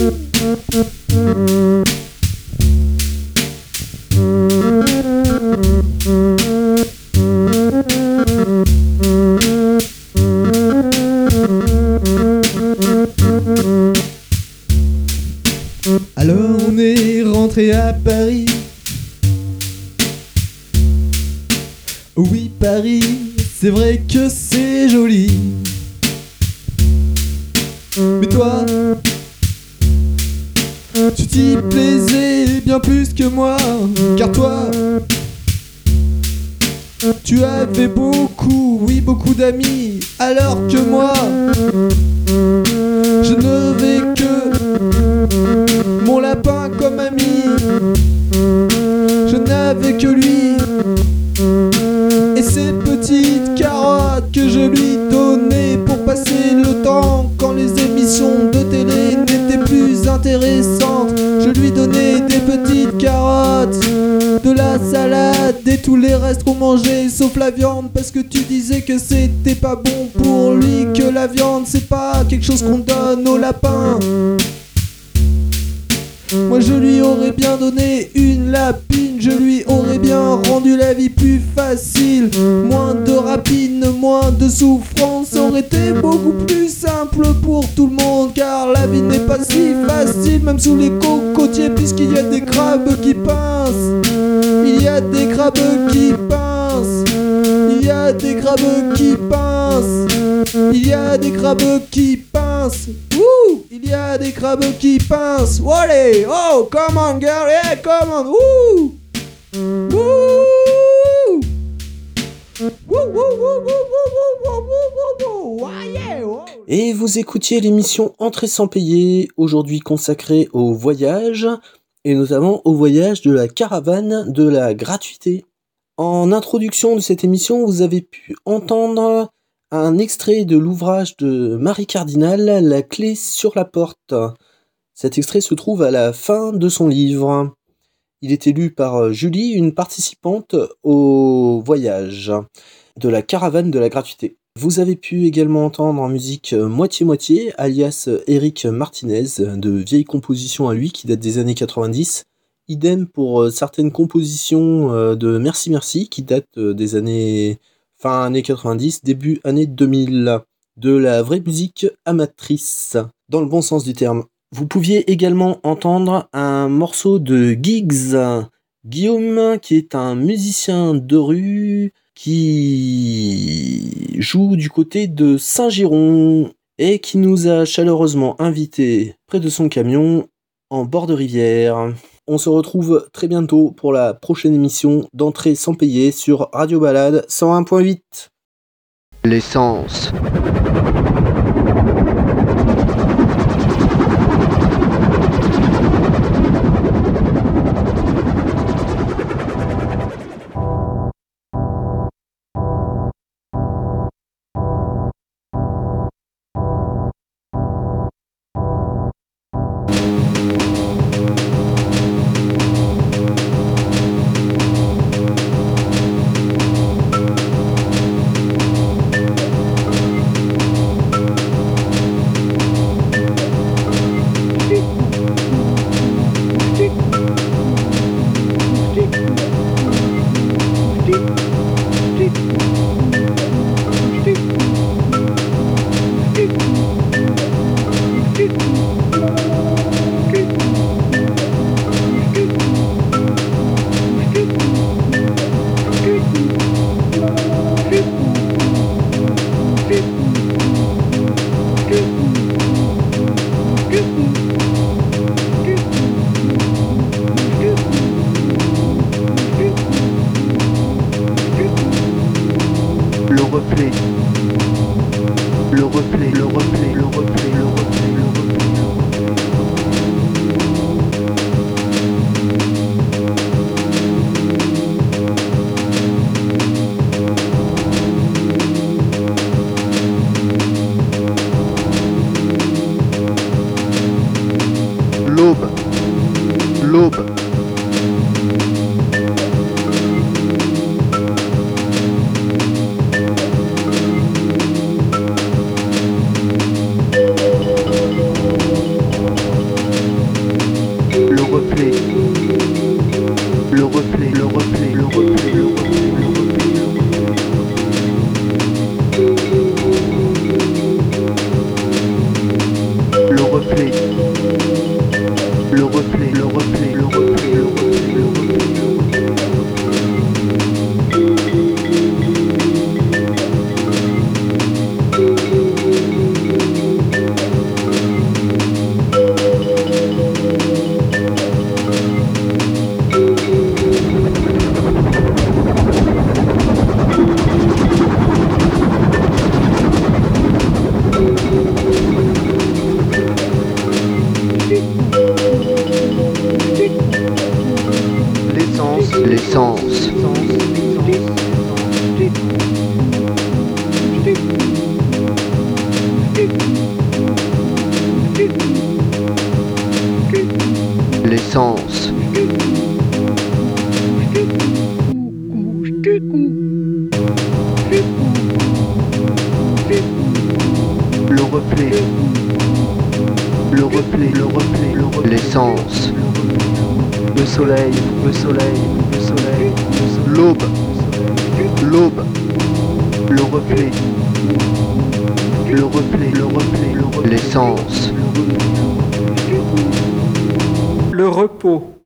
Alors on est rentré à Paris. Oui, Paris, c'est vrai que c'est joli. Mais toi, tu t'y plaisais bien plus que moi. Car toi, tu avais beaucoup, oui, beaucoup d'amis. Alors que moi, je ne vais que mon lapin comme ami. Je n'avais que lui et ces petites carottes que je lui donnais pour passer le temps quand les émissions de télé n'étaient plus intéressantes. Je lui donnais des petites carottes, de la salade et tous les restes qu'on mangeait sauf la viande, parce que tu disais que c'était pas bon pour lui, que la viande c'est pas quelque chose qu'on donne aux lapins. Moi je lui aurais bien donné une lapine, je lui aurais bien rendu la vie plus facile. Moins de rapines, moins de souffrance, ça aurait été beaucoup plus simple pour tout le monde. Car la vie n'est pas si facile, même sous les cocotiers, puisqu'il y a des crabes qui pincent. Il y a des crabes qui pincent. Il y a des crabes qui pincent. Il y a des crabes qui pincent. Wouh! Il y a des crabes qui pincent. Allez! Oh! Come on, girl! Yeah, come on! Wouh! Wouh! Wouh! Wouh! Wouh! Wouh! Wouh! Wouh! Ah, yeah! Et vous écoutiez l'émission Entrée sans payer, aujourd'hui consacrée au voyage, et notamment au voyage de la caravane de la gratuité. En introduction de cette émission, vous avez pu entendre un extrait de l'ouvrage de Marie Cardinal, La clé sur la porte. Cet extrait se trouve à la fin de son livre. Il est lu par Julie, une participante au voyage de la caravane de la gratuité. Vous avez pu également entendre en musique Moitié-Moitié, alias Eric Martinez, de vieilles compositions à lui qui datent des années quatre-vingt-dix. Idem pour certaines compositions de Merci Merci qui datent des années fin années quatre-vingt-dix, début années deux mille. De la vraie musique amatrice, dans le bon sens du terme. Vous pouviez également entendre un morceau de Giggs, Guillaume, qui est un musicien de rue qui joue du côté de Saint-Giron et qui nous a chaleureusement invités près de son camion en bord de rivière. On se retrouve très bientôt pour la prochaine émission d'Entrée sans payer sur Radio Balade cent un point huit. L'essence. reflet, le reflet, le reflet, le reflet, le reflet, le l'essence, l'essence, le reflet, le reflet, le reflet, le reflet, l'essence, le soleil, le soleil, le soleil, l'aube, l'aube, le reflet, le reflet, le reflet, le reflet, l'essence, le repos.